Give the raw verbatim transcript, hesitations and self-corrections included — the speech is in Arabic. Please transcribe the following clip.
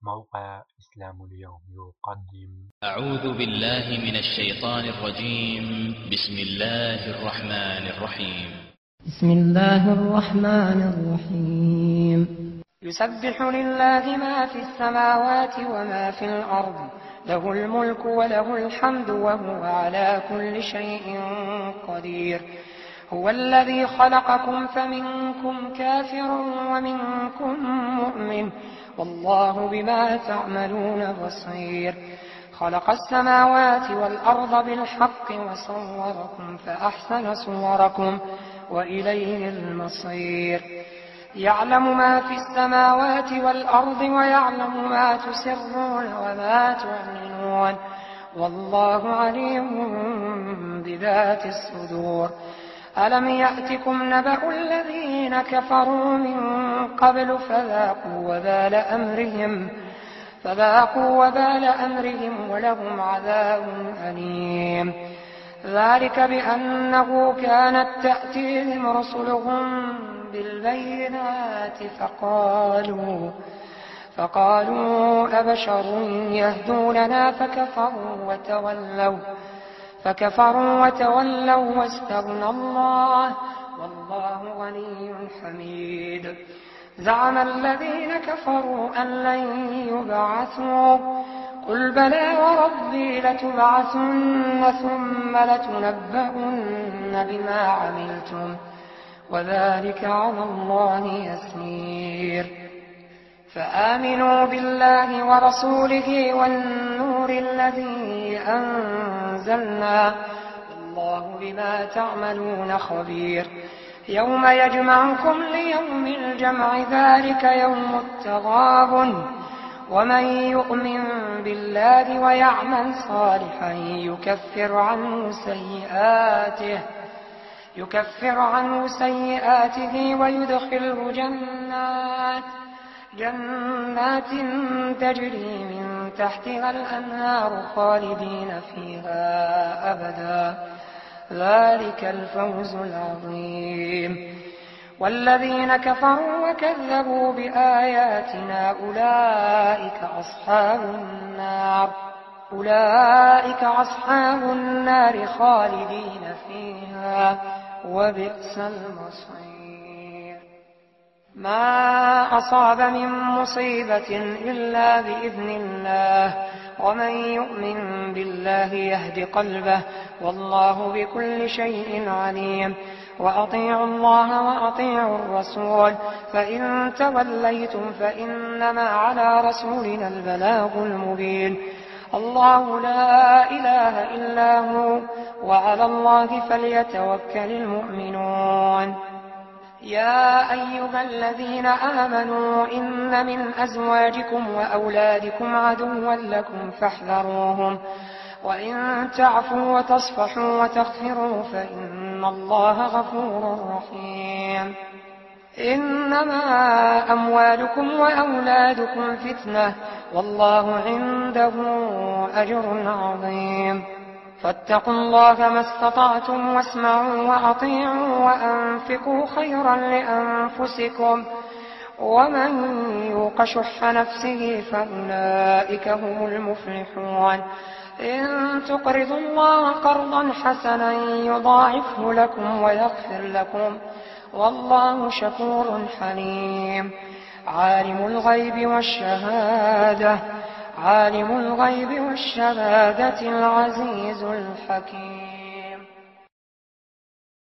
موقع إسلام اليوم يقدم. أعوذ بالله من الشيطان الرجيم. بسم الله الرحمن الرحيم. بسم الله الرحمن الرحيم. يسبح لله ما في السماوات وما في الأرض، له الملك وله الحمد وهو على كل شيء قدير. هو الذي خلقكم فمنكم كافر ومنكم مؤمن، والله بما تعملون بصير. خلق السماوات والأرض بالحق وصوركم فأحسن صوركم وإليه المصير. يعلم ما في السماوات والأرض ويعلم ما تسرون وما تعلنون، والله عليم بذات الصدور. ألم يأتكم نبأ الذين كفروا من قبل فذاقوا وبال أمرهم فذاقوا وبال أمرهم ولهم عذاب أليم. ذلك بأنه كانت تأتيهم رسلهم بالبينات فقالوا فقالوا أبشر يهدوننا فكفروا وتولوا فكفروا وتولوا واستغنى الله والله غني حميد. زعم الذين كفروا أن لن يبعثوا، قل بلى وربي لتبعثن ثم لتنبؤن بما عملتم وذلك على الله يسير. فآمنوا بالله ورسوله والنور الذي أنزلنا، والله بما تعملون خبير. يوم يجمعكم ليوم الجمع ذلك يوم التغابن، ومن يؤمن بالله ويعمل صالحا يكفر عنه سيئاته يكفر عنه سيئاته ويدخله جنات جنات تجري من تحتها الأنهار خالدين فيها أبدا، ذلك الفوز العظيم. والذين كفروا وكذبوا بآياتنا أولئك أصحاب النار أولئك أصحاب النار خالدين فيها وبئس المصير. ما أصاب من مصيبة إلا بإذن الله، ومن يؤمن بالله يهد قلبه، والله بكل شيء عليم. وأطيعوا الله وأطيعوا الرسول، فإن توليتم فإنما على رسولنا البلاغ المبين. الله لا إله إلا هو، وعلى الله فليتوكل المؤمنون. يا أيها الذين آمنوا إن من أزواجكم وأولادكم عدوا لكم فاحذروهم، وإن تعفوا وتصفحوا وتغفروا فإن الله غفور رحيم. إنما أموالكم وأولادكم فتنة، والله عنده أجر عظيم. فاتقوا الله ما استطعتم واسمعوا وأطيعوا وأنفقوا خيرا لأنفسكم، ومن يوق شح نفسه فأولئك هم المفلحون. إن تقرضوا الله قرضا حسنا يضاعفه لكم ويغفر لكم، والله شكور حليم. عالم الغيب والشهادة عالم الغيب والشهادة العزيز الحكيم.